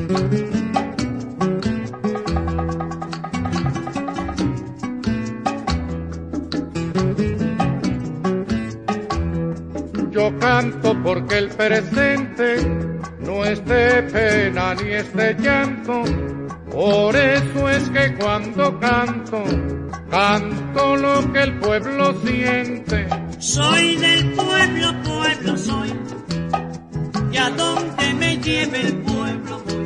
Yo canto porque el presente no es de pena ni es de llanto, por eso es que cuando canto, canto lo que el pueblo siente. Soy del pueblo, pueblo soy, y a donde me lleve el pueblo voy.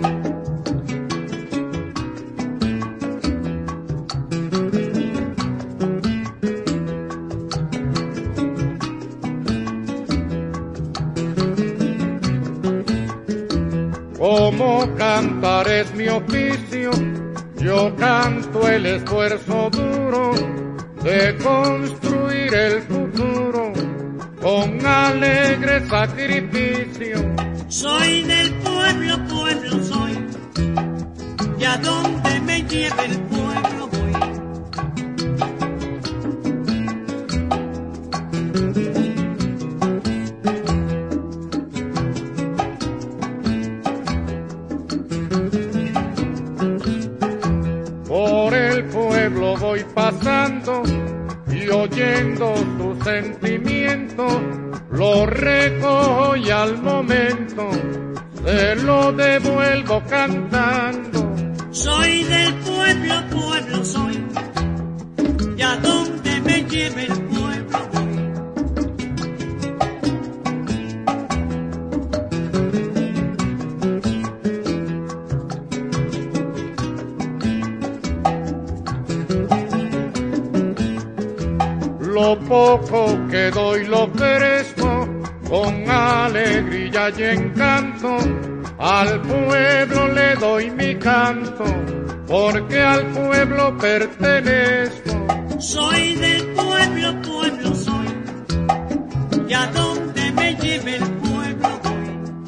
Como cantar es mi oficio, yo canto el esfuerzo duro de construir el futuro con alegre sacrificio. Soy del pueblo, pueblo soy, y a donde me lleve el pueblo voy. Por el pueblo voy pasando y oyendo tu sentimiento, lo recojo y al momento se lo devuelvo cantando. Soy del pueblo, pueblo soy, y a donde me lleve el pueblo voy. Lo poco que doy lo ofrezco con alegría y encanto, al pueblo le doy mi canto, porque al pueblo pertenezco. Soy del pueblo, pueblo soy, y a donde me lleve el pueblo voy.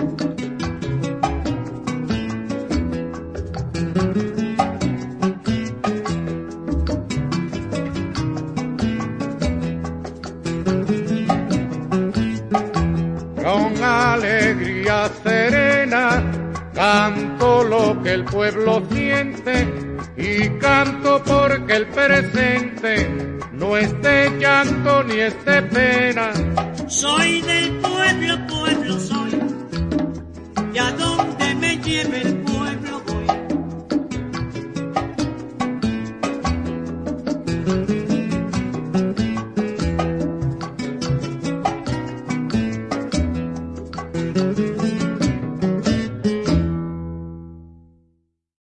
Con alegría serena canto lo que el pueblo siente y canto porque el presente no es de llanto ni es de pena. Soy del pueblo, pueblo soy, y a donde me lleve el pueblo voy.